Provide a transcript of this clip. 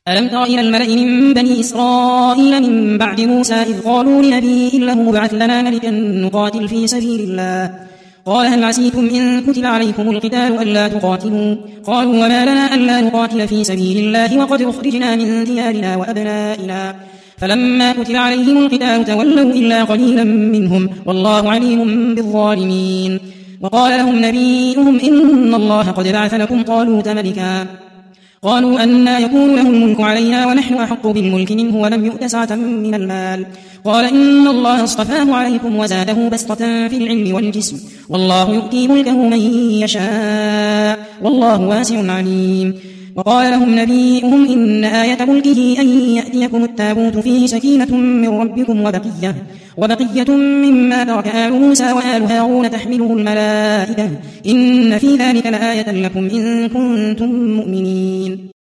ألم تر إلى الملأ من بني إسرائيل من بعد موسى إذ قالوا لنبي له ابعث لنا ملكا نقاتل في سبيل الله قال هل عسيتم إن كتب عليكم القتال ألا تقاتلوا قالوا وما لنا ألا نقاتل في سبيل الله وقد أخرجنا من ديارنا وأبنائنا فلما كتب عليهم القتال تولوا إلا قليلا منهم والله عليم بالظالمين وقال لهم نبيهم إن الله قد بعث لكم طالوت ملكا قالوا أنى يكون له الملك علينا ونحن أحق بالملك منه ولم يؤت سعة من المال قال إن الله اصطفاه عليكم وزاده بسطة في العلم والجسم والله يؤتي ملكه من يشاء والله واسع عليم وقال لهم نبيهم إن آية ملكه أن يأتيكم التابوت فيه سكينة من ربكم وبقية مما ترك آل موسى وآل هارون تحمله الملائكة إن في ذلك لآية لكم إن كنتم مؤمنين.